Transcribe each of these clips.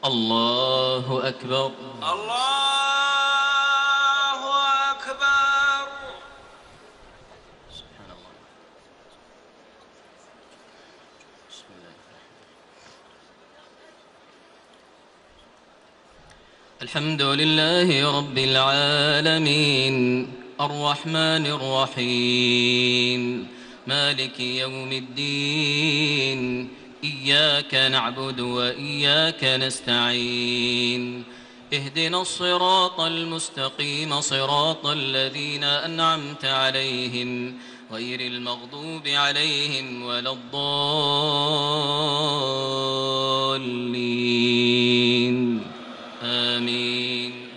الله أكبر. الله أكبر. سبحان الله. بسم الله الحمد لله رب العالمين الرحمن الرحيم مالك يوم الدين إياك نعبد وإياك نستعين اهدنا الصراط المستقيم صراط الذين أنعمت عليهم غير المغضوب عليهم ولا الضالين آمين.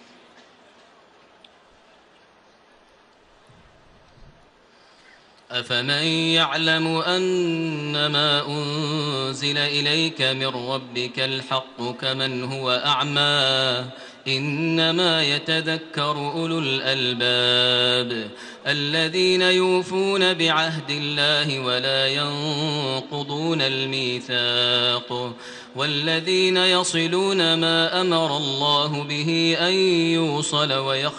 أفمن يعلم أنما أنزل إليك من ربك الحق كمن هو أعمى إنما يتذكر أولو الألباب الذين يوفون بعهد الله ولا ينقضون الميثاق والذين يصلون ما أمر الله به أن يوصل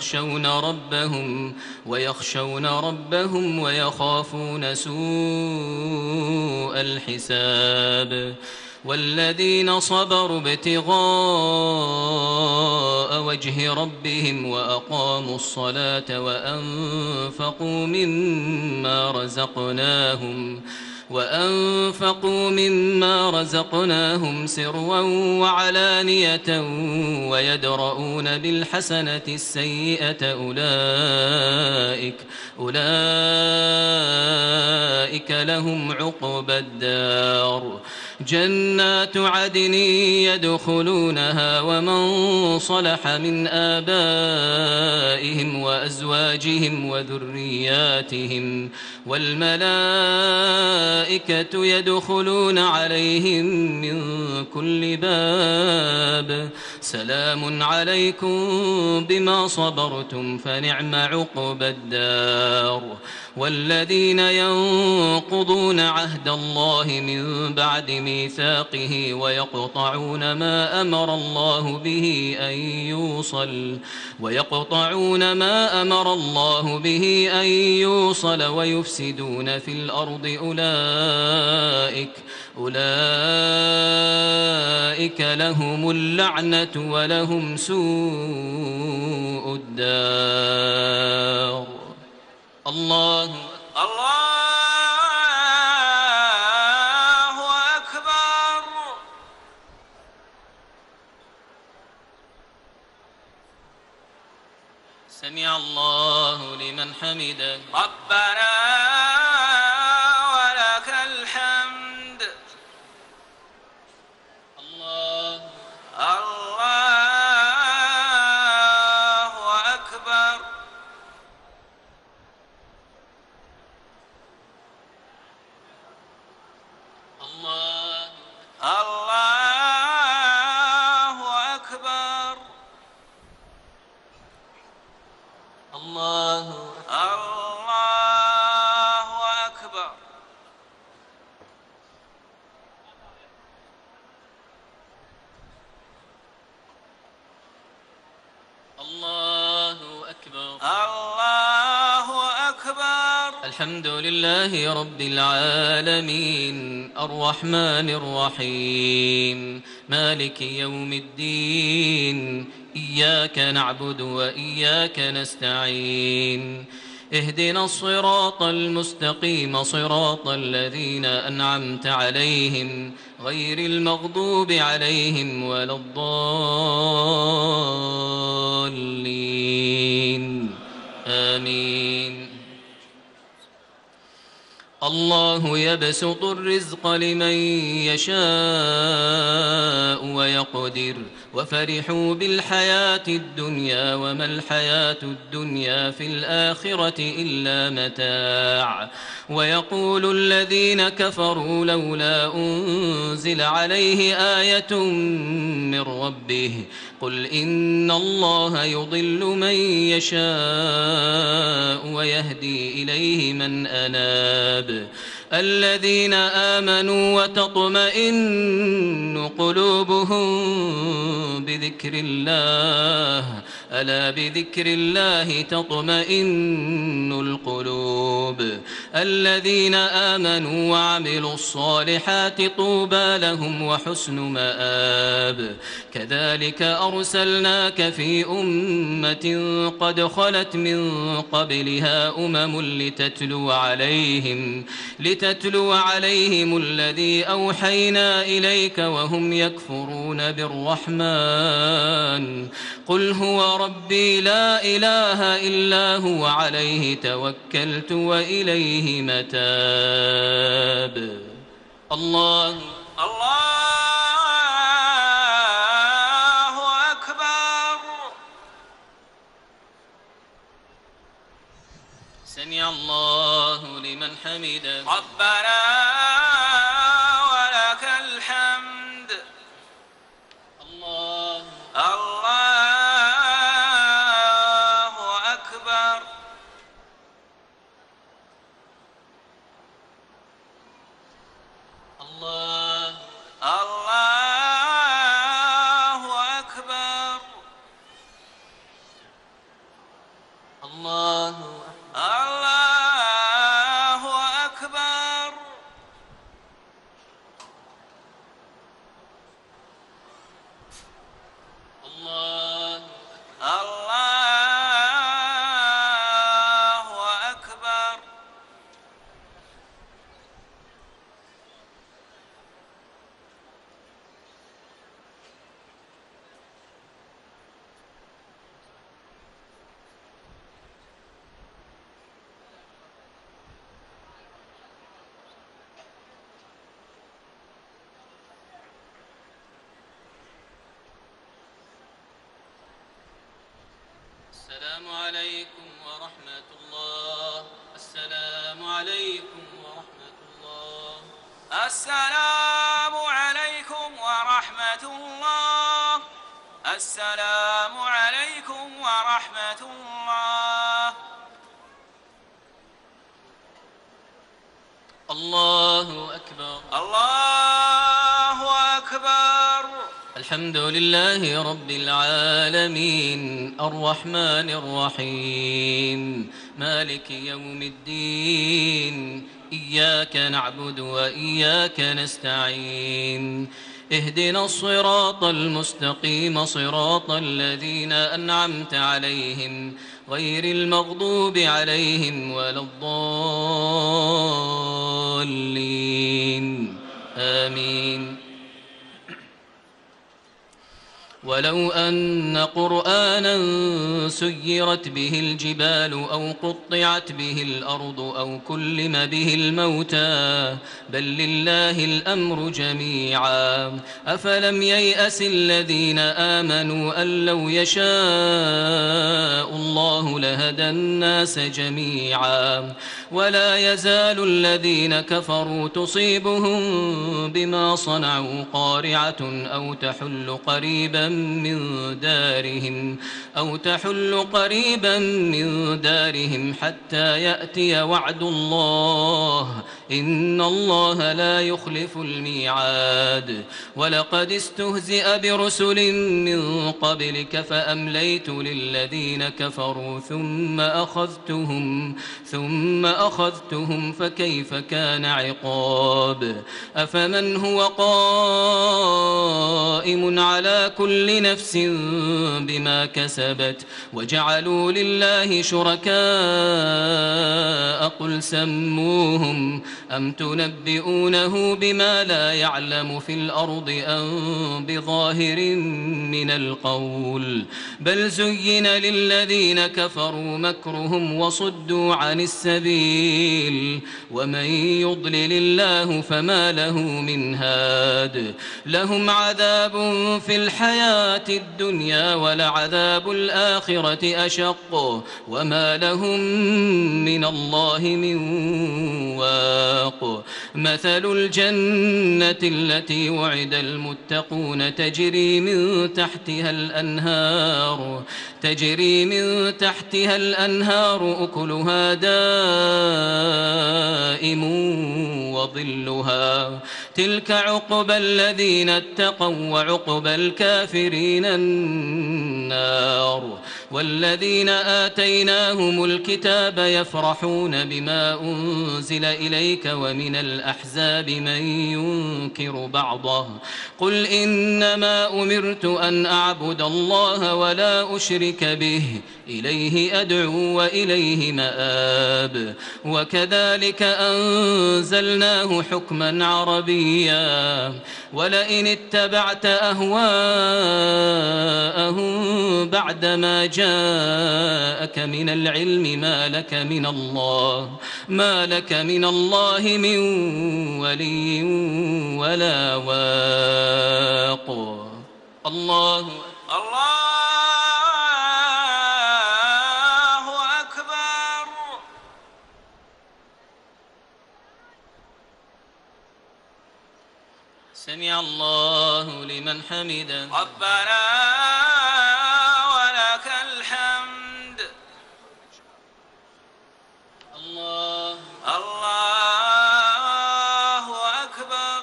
ويخشون ربهم ويخافون سوء الحساب والذين صبروا ابتغاء وجه ربهم وأقاموا الصلاة وأنفقوا مما رزقناهم سرا وعلانية ويدرؤون بالحسنة السيئة أولئك لهم عقبى الدار جنات عدن يدخلونها ومن صلح من آبائهم وأزواجهم وذرياتهم والملائكة يدخلون عليهم من كل باب سلام عليكم بما صبرتم فنعم عقبى الدار والذين ينقضون عهد الله من بعد ميثاقه ويقطعون ما أمر الله به أن يوصل ويفسدون في الأرض أولئك لهم اللعنة ولهم سوء الدار. الله أكبر. سمع الله لمن حمده. ربنا ولك الحمد. الله أكبر. الله أكبر. الله أكبر. الله أكبر. الله أكبر. الحمد لله رب العالمين الرحمن الرحيم مالك يوم الدين إياك نعبد وإياك نستعين اهدنا الصراط المستقيم صراط الذين أنعمت عليهم غير المغضوب عليهم ولا الضالين آمين. الله يبسط الرزق لمن يشاء ويقدر وفرحوا بالحياة الدنيا وما الحياة الدنيا في الآخرة إلا متاع ويقول الذين كفروا لولا أنزل عليه آية من ربه قل إن الله يضل من يشاء ويهدي إليه من أناب الذين آمنوا وتطمئن قلوبهم بذكر الله ألا بذكر الله تطمئن القلوب الذين آمنوا وعملوا الصالحات طوبى لهم وحسن مآب كذلك أرسلناك في أمة قد خلت من قبلها أمم لتتلو عليهم الذي أوحينا إليك وهم يكفرون بالرحمن قل هو ربي لا إله إلا هو عليه توكلت وإليه متاب الله أكبر. سمع الله لمن حمده ربنا ولك الحمد. الله أكبر. الله أكبر. الله أكبر. الله أكبر. السلام عليكم ورحمة الله. السلام عليكم ورحمة الله. السلام عليكم ورحمة الله. السلام عليكم ورحمة الله. الله أكبر. الله أكبر. الحمد لله رب العالمين الرحمن الرحيم مالك يوم الدين إياك نعبد وإياك نستعين اهدنا الصراط المستقيم صراط الذين أنعمت عليهم غير المغضوب عليهم ولا الضالين آمين. ولو أن قرآنا سيرت به الجبال أو قطعت به الأرض أو كلم به الموتى بل لله الأمر جميعا أفلم ييأس الذين آمنوا أن لو يشاء الله لهدى الناس جميعا ولا يزال الذين كفروا تصيبهم بما صنعوا قارعة أو تحل قريبا من دارهم حتى يأتي وعد الله إن الله لا يخلف الميعاد ولقد استهزئ برسل من قبلك فأمليت للذين كفروا ثم أخذتهم فكيف كان عقاب أفمن هو قائم على كل نفس بما كسبت وجعلوا لله شركاء قل سموهم أم تنبئونه بما لا يعلم في الأرض أم بظاهر من القول بل زين للذين كفروا مكرهم وصدوا عن السبيل ومن يضلل الله فما له من هاد لهم عذاب في الحياة الدنيا ولعذاب الآخرة أشق وما لهم من الله من واق مثل الجنة التي وعد المتقون تجري من تحتها الأنهار أكلها دائم وظلها تلك عقبى الذين اتقوا وعقبى الكافرين النار والذين آتيناهم الكتاب يفرحون بما أنزل إليك ومن الأحزاب من ينكر بعضه قل إنما أمرت أن أعبد الله ولا أشرك به إليه أدعو وإليه مآب وكذلك أنزلناه حكما عربيا ولئن اتبعت أهواءهم بعدما جاءك من العلم ما لك من الله من ولي ولا واق الله أكبر. سمع الله لمن حمده ربنا ولك الحمد. الله أكبر.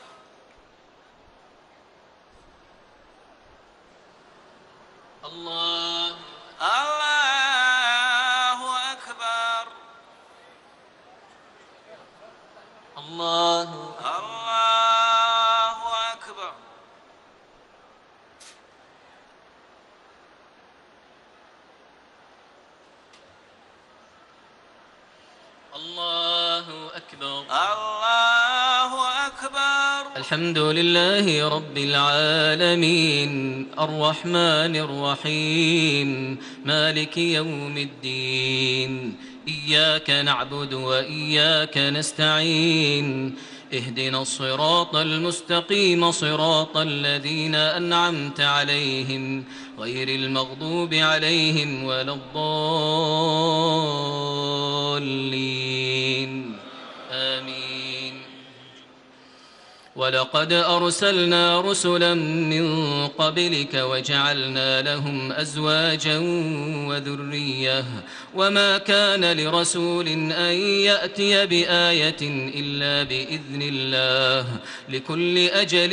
الله أكبر. الله أكبر. الله أكبر. الله أكبر. الحمد لله رب العالمين الرحمن الرحيم مالك يوم الدين إياك نعبد وإياك نستعين اهدنا الصراط المستقيم صراط الذين أنعمت عليهم غير المغضوب عليهم ولا الضالين آمين. ولقد أرسلنا رسلا من قبلك وجعلنا لهم أزواجا وذرية وما كان لرسول أن يأتي بآية إلا بإذن الله لكل أجل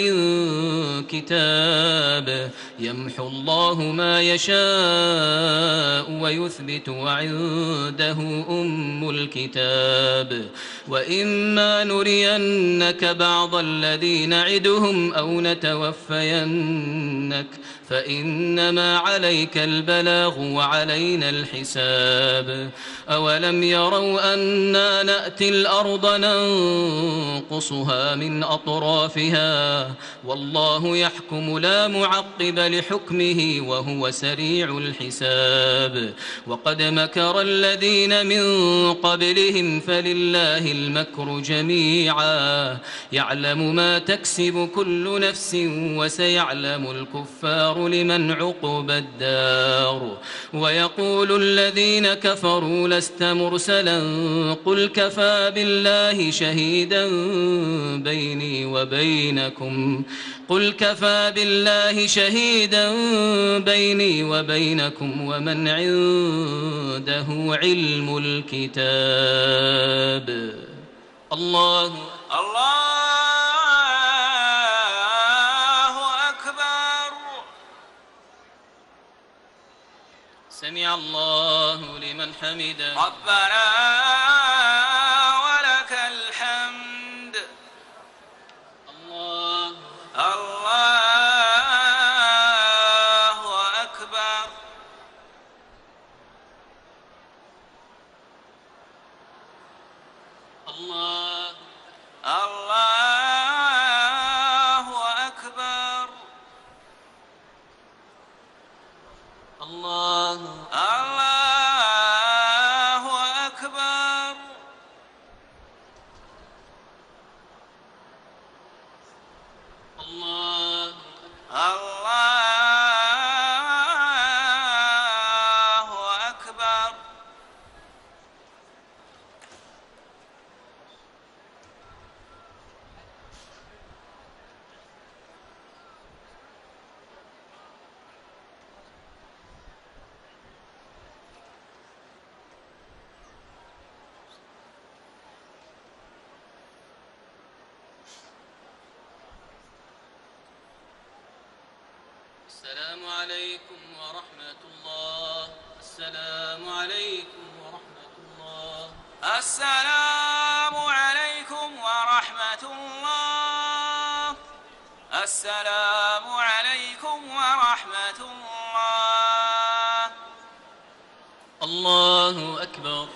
كتاب يمحو الله ما يشاء ويثبت وعنده أم الكتاب وإما نرينك بعض الذي نعدهم أو نتوفينك فإنما عليك البلاغ وعلينا الحساب أولم يروا أنا نأتي الأرض ننقصها من أطرافها والله يحكم لا معقب لحكمه وهو سريع الحساب وقد مكر الذين من قبلهم فلله المكر جميعا يعلم ما تكسب كل نفس وسيعلم الكفار لمن عقب الدار ويقول الذين كفروا لست مرسلا قل كفى بالله شهيدا بيني وبينكم ومن عنده علم الكتاب. الله أكبر. سمع الله لمن حمده ربنا ولك الحمد. الله أكبر. الله أكبر. الله أكبر. الله الله أكبر. السلام عليكم ورحمة الله. السلام عليكم ورحمة الله. السلام عليكم ورحمة الله. السلام عليكم ورحمة الله. الله أكبر.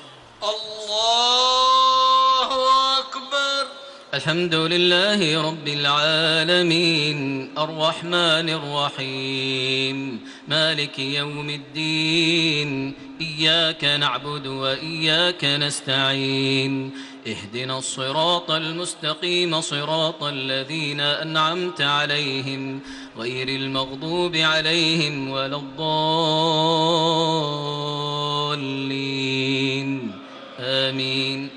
الله أكبر. الحمد لله رب العالمين الرحمن الرحيم مالك يوم الدين إياك نعبد وإياك نستعين اهدنا الصراط المستقيم صراط الذين أنعمت عليهم غير المغضوب عليهم ولا الضالين آمين.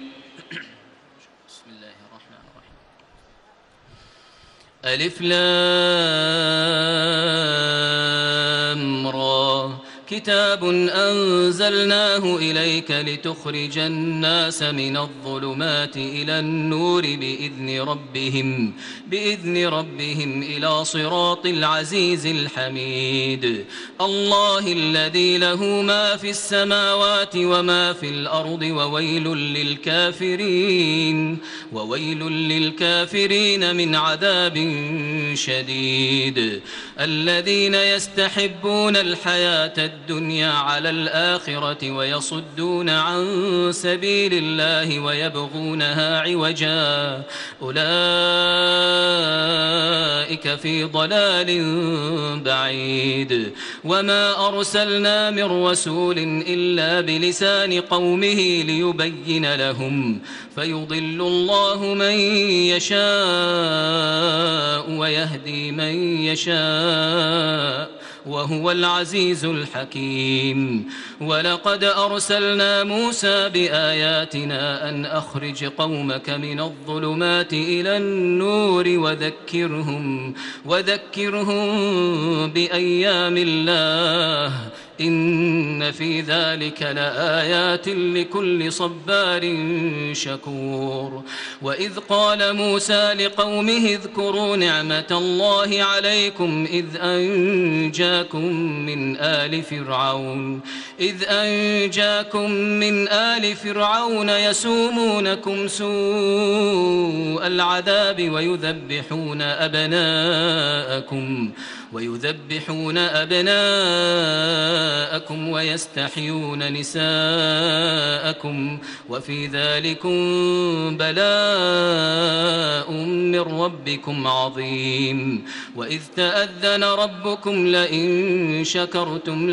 ألف لام را كتاب أنزلناه إليك لتخرج الناس من الظلمات إلى النور بإذن ربهم إلى صراط العزيز الحميد. الله الذي له ما في السماوات وما في الأرض وويل للكافرين من عذاب شديد. الذين يستحبون الحياة الدنيا على الآخرة ويصدون عن سبيل الله ويبغونها عوجا أولئك في ضلال بعيد. وما أرسلنا من رسول إلا بلسان قومه ليبين لهم فيضل الله من يشاء ويهدي من يشاء وهو العزيز الحكيم. ولقد أرسلنا موسى بآياتنا أن أخرج قومك من الظلمات إلى النور وذكرهم بأيام الله إن في ذلك لآيات لكل صبار شكور. وإذ قال موسى لقومه اذكروا نعمة الله عليكم إذ أنجاكم من آل فرعون يسومونكم سوء العذاب ويذبحون أبناءكم ويستحيون نساءكم وفي ذلكم بلاء من ربكم عظيم. وإذ تأذن ربكم لئن شكرتم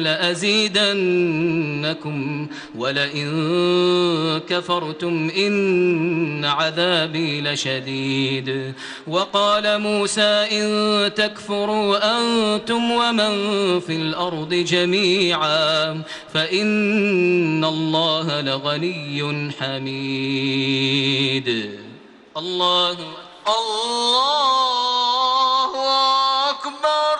لأزيدنكم ولئن كفرتم إن عذابي لشديد. وقال موسى إن تكفروا أنتم ومن في الأرض جميعا فإن الله لغني حميد. الله أكبر.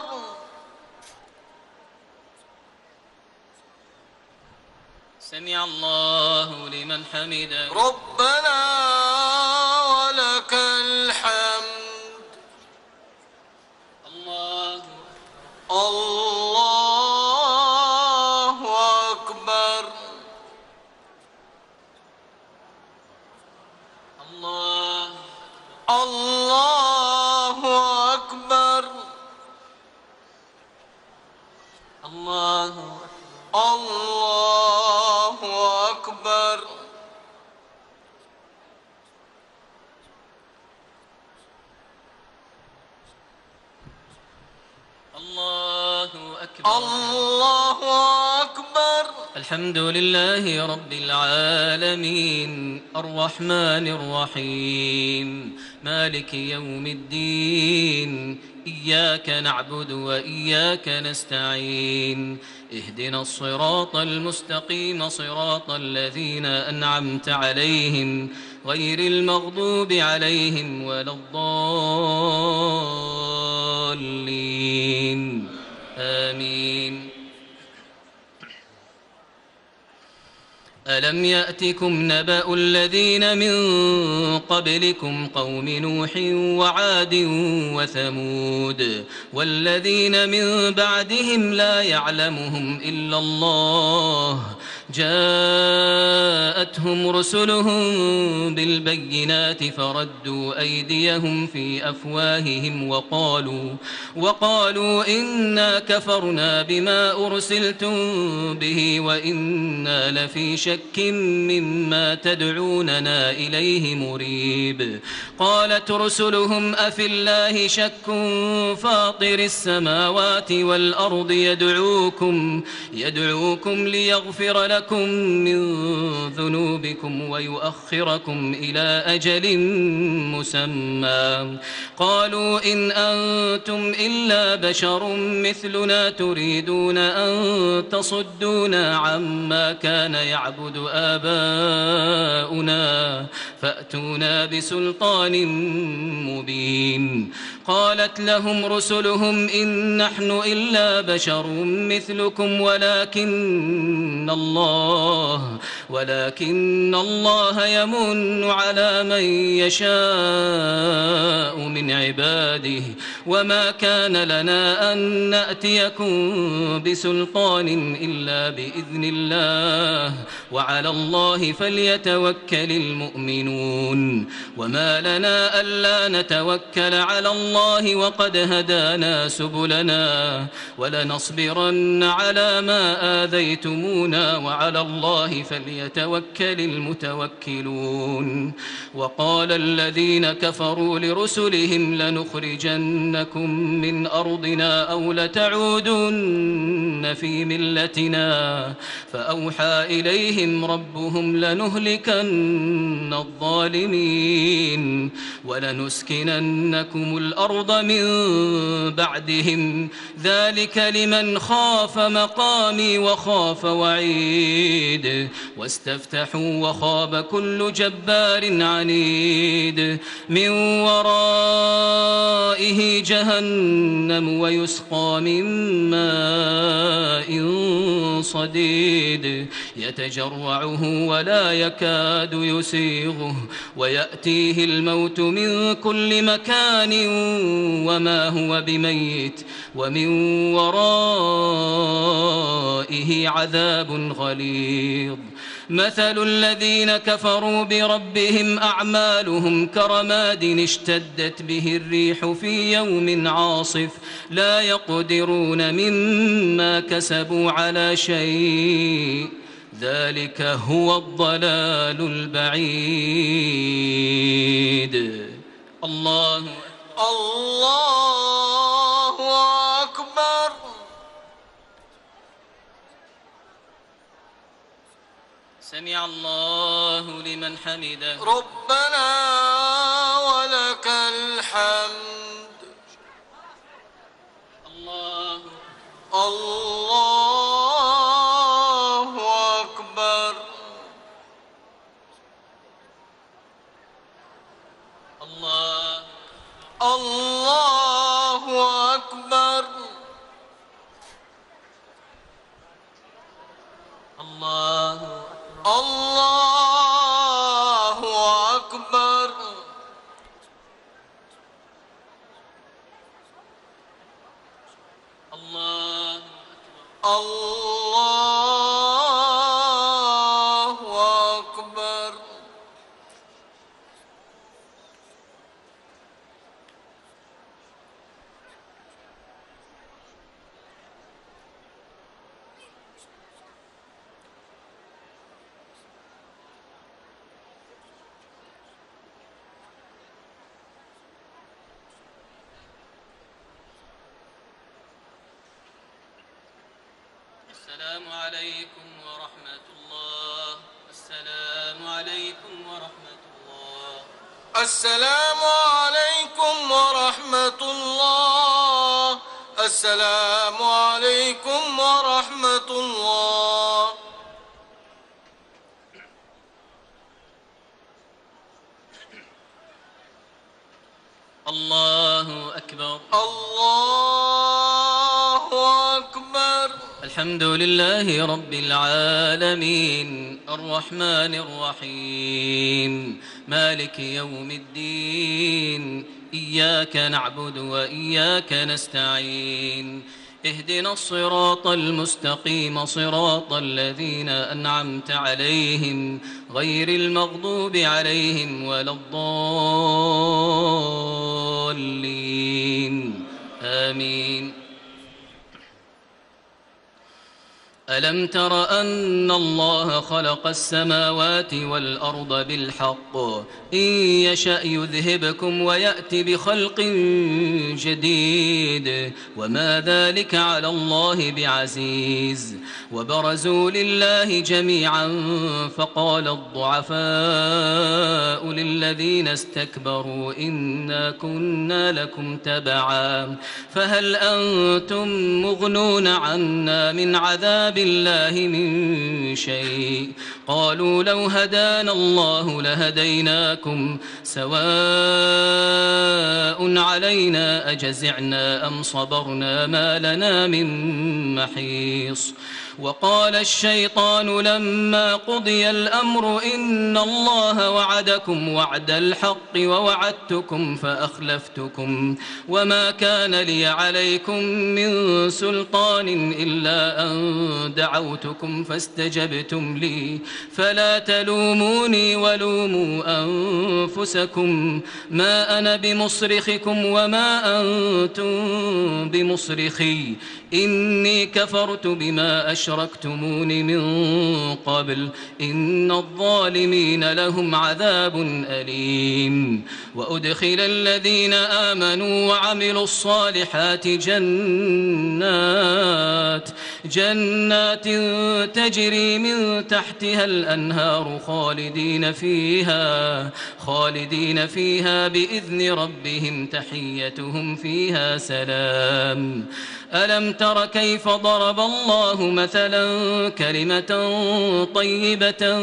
سمع الله لمن حمده. ربنا ولك الحمد. الله أكبر. الله أكبر. الله أكبر. الله أكبر. الله أكبر. الحمد لله رب العالمين الرحمن الرحيم مالك يوم الدين إياك نعبد وإياك نستعين اهدنا الصراط المستقيم صراط الذين أنعمت عليهم غير المغضوب عليهم ولا الضالين آمين. ألم يأتكم نبأ الذين من قبلكم قوم نوح وعاد وثمود والذين من بعدهم لا يعلمهم إلا الله جاءتهم رسلهم بالبينات فردوا أيديهم في أفواههم وقالوا إنا كفرنا بما أرسلتم به وإنا لفي شك مما تدعوننا إليه مريب. قالت رسلهم أفي الله شك فاطر السماوات والأرض يدعوكم ليغفر لكم من ذنوبكم ويؤخركم إلى أجل مسمى قالوا إن أنتم إلا بشر مثلنا تريدون أن تصدونا عما كان يعبد آباؤنا فأتونا بسلطان مبين. قالت لهم رسلهم إن نحن إلا بشر مثلكم ولكن الله يمن على من يشاء من عباده وما كان لنا أن نأتيكم بسلطان إلا بإذن الله وعلى الله فليتوكل المؤمنون. وما لنا ألا نتوكل على الله وقد هدانا سبلنا ولنصبرن على ما آذيتمونا وعلى الله فليتوكل المتوكلون. وقال الذين كفروا لرسلهم لنخرجنكم من أرضنا أو لتعودن في ملتنا فأوحى إليهم ربهم لنهلكن الظالمين ولنسكننكم الأرض من بعدهم ذلك لمن خاف مقامي وخاف وعيد. واستفتحوا وخاب كل جبار عنيد من ورائه جهنم ويسقى من ماء صديد يتجرعه ولا يكاد يسيغه ويأتيه الموت من كل مكان وما هو بميت ومن ورائه عذاب غليظ. مثل الذين كفروا بربهم أعمالهم كرماد اشتدت به الريح في يوم عاصف لا يقدرون مما كسبوا على شيء ذلك هو الضلال البعيد. الله أكبر. سمع الله لمن حمده ربنا ولك الحمد. الله أكبر. الله أكبر. الله أكبر. الله أكبر. السلام عليكم ورحمة السلام عليكم ورحمة الله. السلام عليكم ورحمة الله. الله أكبر. الله أكبر. الحمد لله رب العالمين الرحمن الرحيم مالك يوم الدين إياك نعبد وإياك نستعين اهدنا الصراط المستقيم صراط الذين أنعمت عليهم غير المغضوب عليهم ولا الضالين آمين. ألم تر أن الله خلق السماوات والأرض بالحق إن يشأ يذهبكم ويأت بخلق جديد وما ذلك على الله بعزيز. وبرزوا لله جميعا فقال الضعفاء للذين استكبروا إنا كنا لكم تبعا فهل أنتم مغنون عنا من عذاب الله من شيء قالوا لو هدانا الله لهديناكم سواء علينا أجزعنا أم صبرنا ما لنا من محيص. وقال الشيطان لما قضي الأمر إن الله وعدكم وعد الحق ووعدتكم فأخلفتكم وما كان لي عليكم من سلطان إلا أن دعوتكم فاستجبتم لي فلا تلوموني ولوموا أنفسكم ما أنا بمصرخكم وما أنتم بمصرخي إني كفرت بما أشركتمون من قبل إن الظالمين لهم عذاب أليم. وأدخل الذين آمنوا وعملوا الصالحات جنات تجري من تحتها الأنهار خالدين فيها بإذن ربهم تحيتهم فيها سلام. ألم تر كيف ضرب الله مثلا كلمة طيبة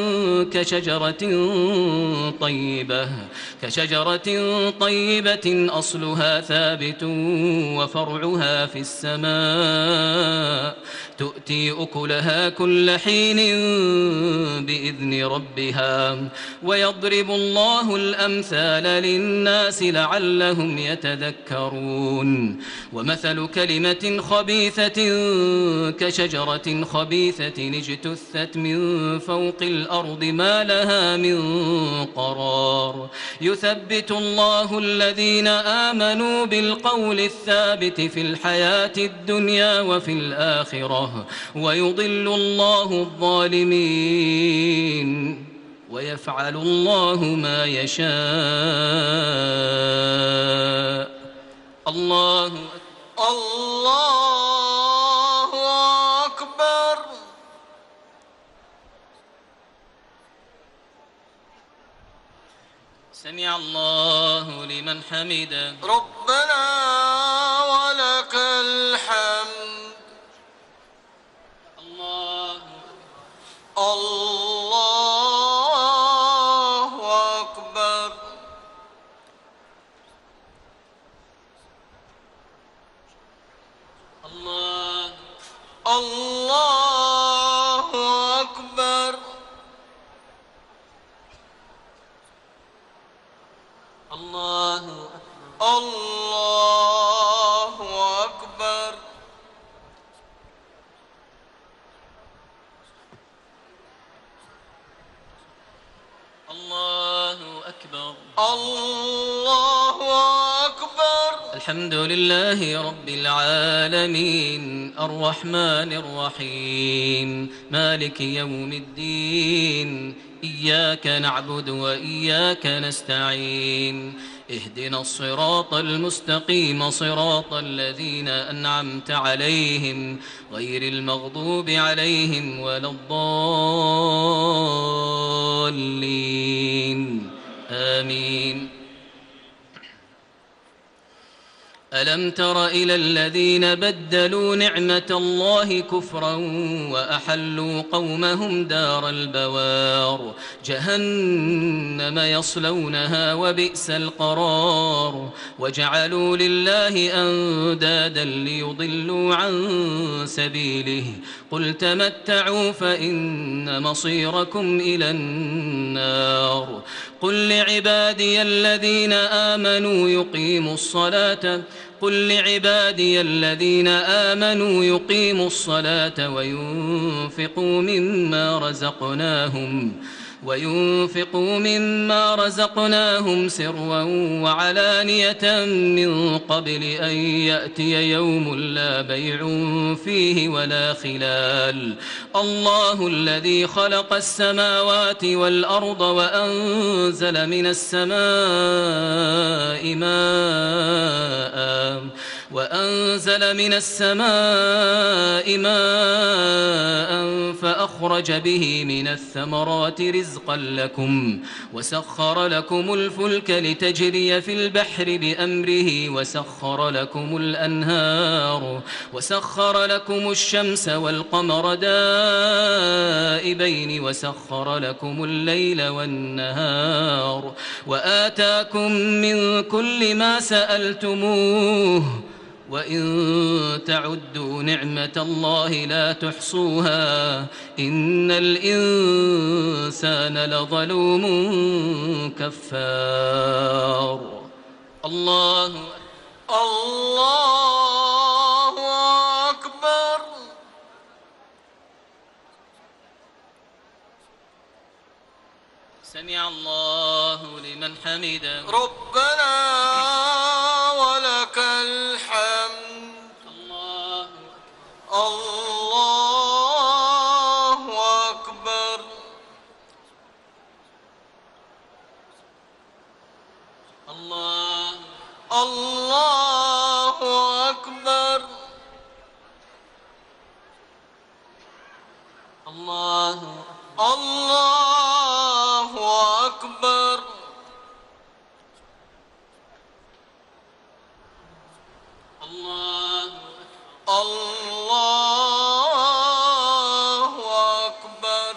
كشجرة طيبة أصلها ثابت وفرعها في السماء تؤتي أكلها كل حين بإذن ربها ويضرب الله الأمثال للناس لعلهم يتذكرون. ومثل كلمة خبيثة كشجرة خبيثة اجتثت من فوق الأرض ما لها من قرار يثبت الله الذين آمنوا بالقول الثابت في الحياة الدنيا وفي الآخرة ويضل الله الظالمين ويفعل الله ما يشاء. الله أكبر. سمع الله لمن حمده ربنا ولك الحمد. الله أكبر. الله أكبر. الله أكبر. الله أكبر. الله أكبر. الحمد لله رب العالمين الرحمن الرحيم مالك يوم الدين إياك نعبد وإياك نستعين اهدنا الصراط المستقيم صراط الذين أنعمت عليهم غير المغضوب عليهم ولا الضالين آمين. ألم تر إلى الذين بدلوا نعمة الله كفرا وأحلوا قومهم دار البوار جهنم يصلونها وبئس القرار وجعلوا لله أندادا ليضلوا عن سبيله قل تمتعوا فإن مصيركم إلى النار قل لعبادي الذين آمنوا يقيموا الصلاة وينفقوا مما رزقناهم سرا وعلانية من قبل أن يأتي يوم لا بيع فيه ولا خلال الله الذي خلق السماوات والأرض وأنزل من السماء ماء فأخرج به من الثمرات رزقا لكم وسخر لكم الفلك لتجري في البحر بأمره وسخر لكم الأنهار وسخر لكم الشمس والقمر دائبين وسخر لكم الليل والنهار وآتاكم من كل ما سألتموه وإن تعدوا نعمة الله لا تحصوها إن الإنسان لظلوم كفار الله أكبر. سمع الله لمن حمده ربنا ولك الحمد. الله أكبر. الله أكبر. الله أكبر. الله أكبر.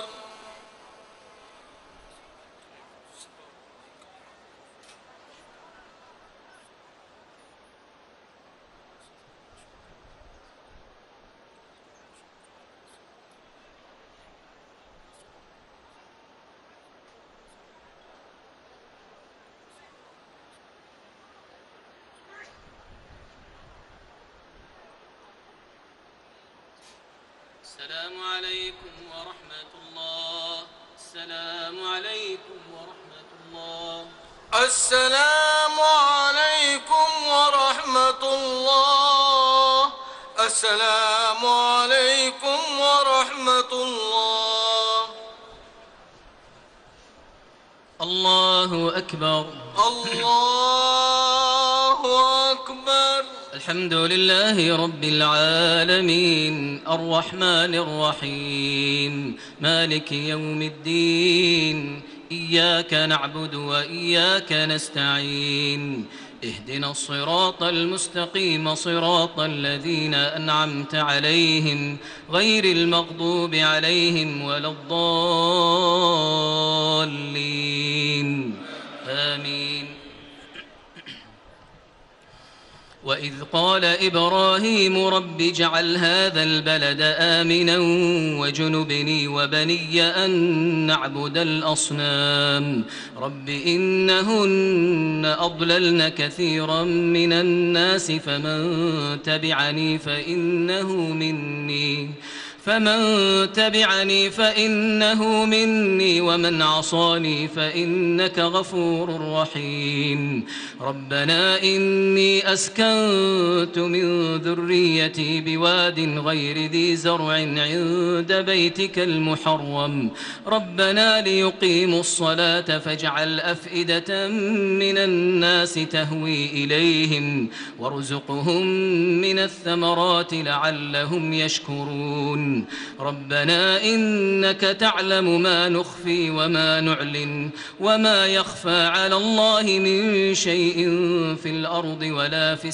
السلام عليكم ورحمة الله. السلام عليكم ورحمة الله. السلام عليكم ورحمة الله. السلام عليكم ورحمة الله. الله أكبر. الله أكبر. الحمد لله رب العالمين الرحمن الرحيم مالك يوم الدين إياك نعبد وإياك نستعين اهدنا الصراط المستقيم صراط الذين أنعمت عليهم غير المغضوب عليهم ولا الضالين آمين. وإذ قال إبراهيم رب اجعل هذا البلد آمنا وجنبني وبني أن نعبد الأصنام رب إنهن أضللن كثيرا من الناس فمن تبعني فإنه مني ومن عصاني فإنك غفور رحيم. ربنا إني أسكنت من ذريتي بواد غير ذي زرع عند بيتك المحرم ربنا ليقيموا الصلاة فاجعل أفئدة من الناس تهوي إليهم وارزقهم من الثمرات لعلهم يشكرون. يعملون ربنا إنك تعلم ما نخفي وما نعلن وما يخفى على الله من شيء في الأرض ولا في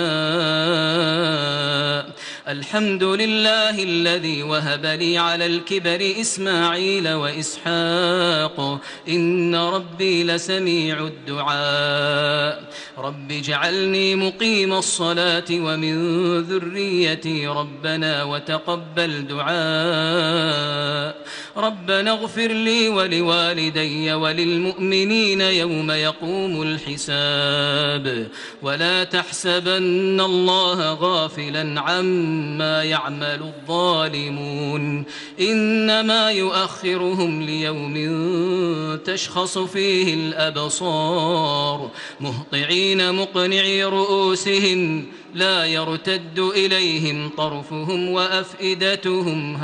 السماء الحمد لله الذي وهب لي على الكبر إسماعيل وإسحاق إن ربي لسميع الدعاء رب اجعلني مقيم الصلاة ومن ذريتي ربنا وتقبل دعاء ربنا اغفر لي ولوالدي وللمؤمنين يوم يقوم الحساب ولا تحسبن الله غافلا عما يعمل الظالمون إنما يؤخرهم ليوم تشخص فيه الأبصار مهطعين مقنعي رؤوسهم لا يرتد إليهم طرفهم وأفئدتهم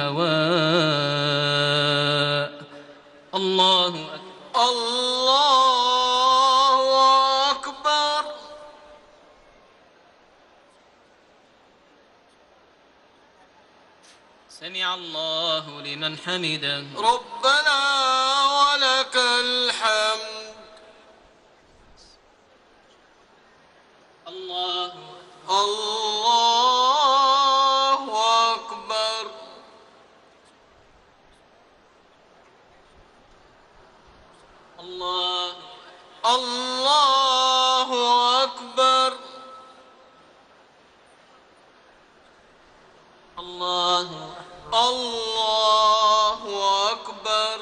هواء الله أكبر الله أكبر. سمع الله لمن حمده ربنا ولك الحمد. الله الله أكبر. الله الله أكبر. الله الله أكبر.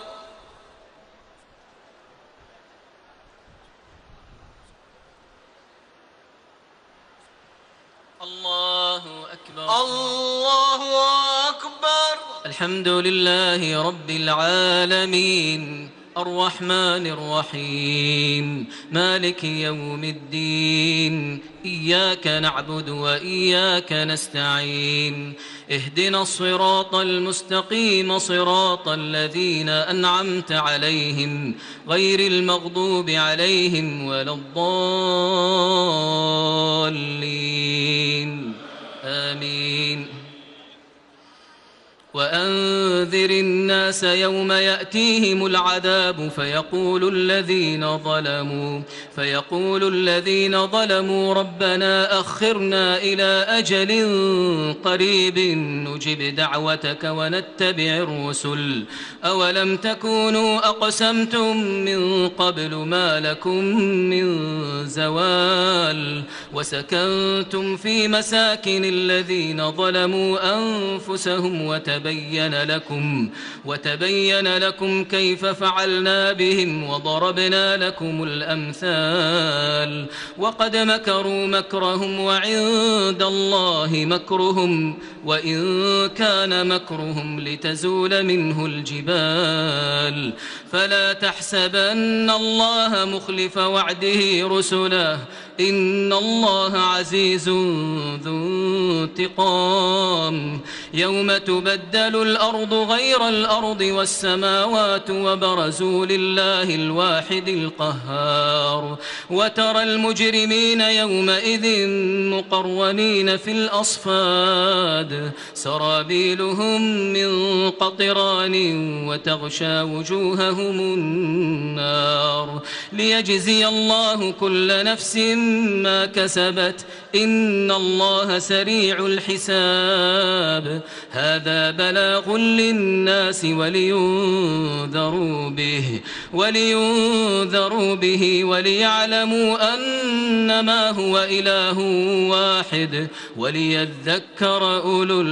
الله أكبر. الله أكبر. الحمد لله رب العالمين الرحمن الرحيم مالك يوم الدين إياك نعبد وإياك نستعين اهدنا الصراط المستقيم صراط الذين أنعمت عليهم غير المغضوب عليهم ولا الضالين آمين وأنذر الناس يوم يأتيهم العذاب فيقول الذين ظلموا ربنا أخرنا إلى أجل قريب نجب دعوتك ونتبع الرسل أولم تكونوا أقسمتم من قبل ما لكم من زوال وسكنتم في مساكن الذين ظلموا أنفسهم وتبين لكم كيف فعلنا بهم وضربنا لكم الأمثال وقد مكروا مكرهم وعند الله مكرهم وإن كان مكرهم لتزول منه الجبال فلا تحسبن الله مخلف وعده رسله إن الله عزيز ذو انتقام يوم تبدل الأرض غير الأرض والسماوات وبرزوا لله الواحد القهار وترى المجرمين يومئذ مقرنين في الأصفاد سرابيلهم من قطران وتغشى وجوههم النار ليجزي الله كل نفس ما كسبت إن الله سريع الحساب هذا بلاغ للناس ولينذروا به وليعلموا أنما هو إله واحد وليذكر أولو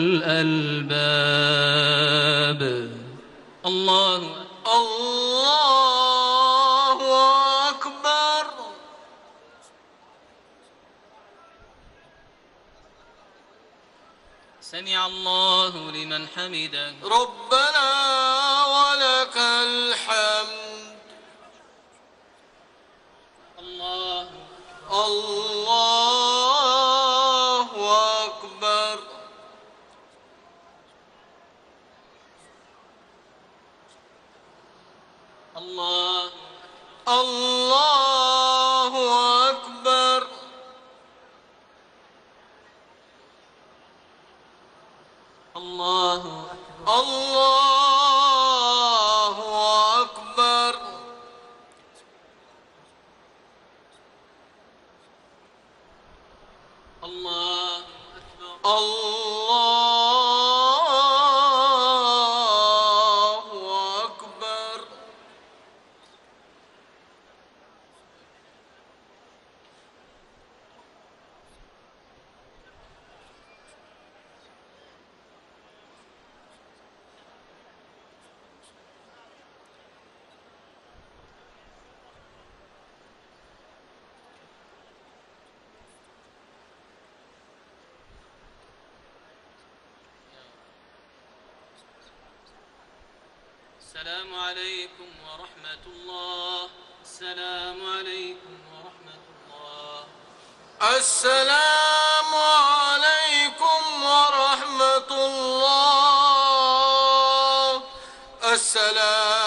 الألباب الله أكبر. سمع الله لمن حمده ربنا ولك الحمد. الله الله أكبر. الله الله أكبر. الله الله أكبر. الله أكبر. الله أكبر. السلام عليكم ورحمة الله. السلام عليكم ورحمة الله. السلام عليكم ورحمة الله. السلام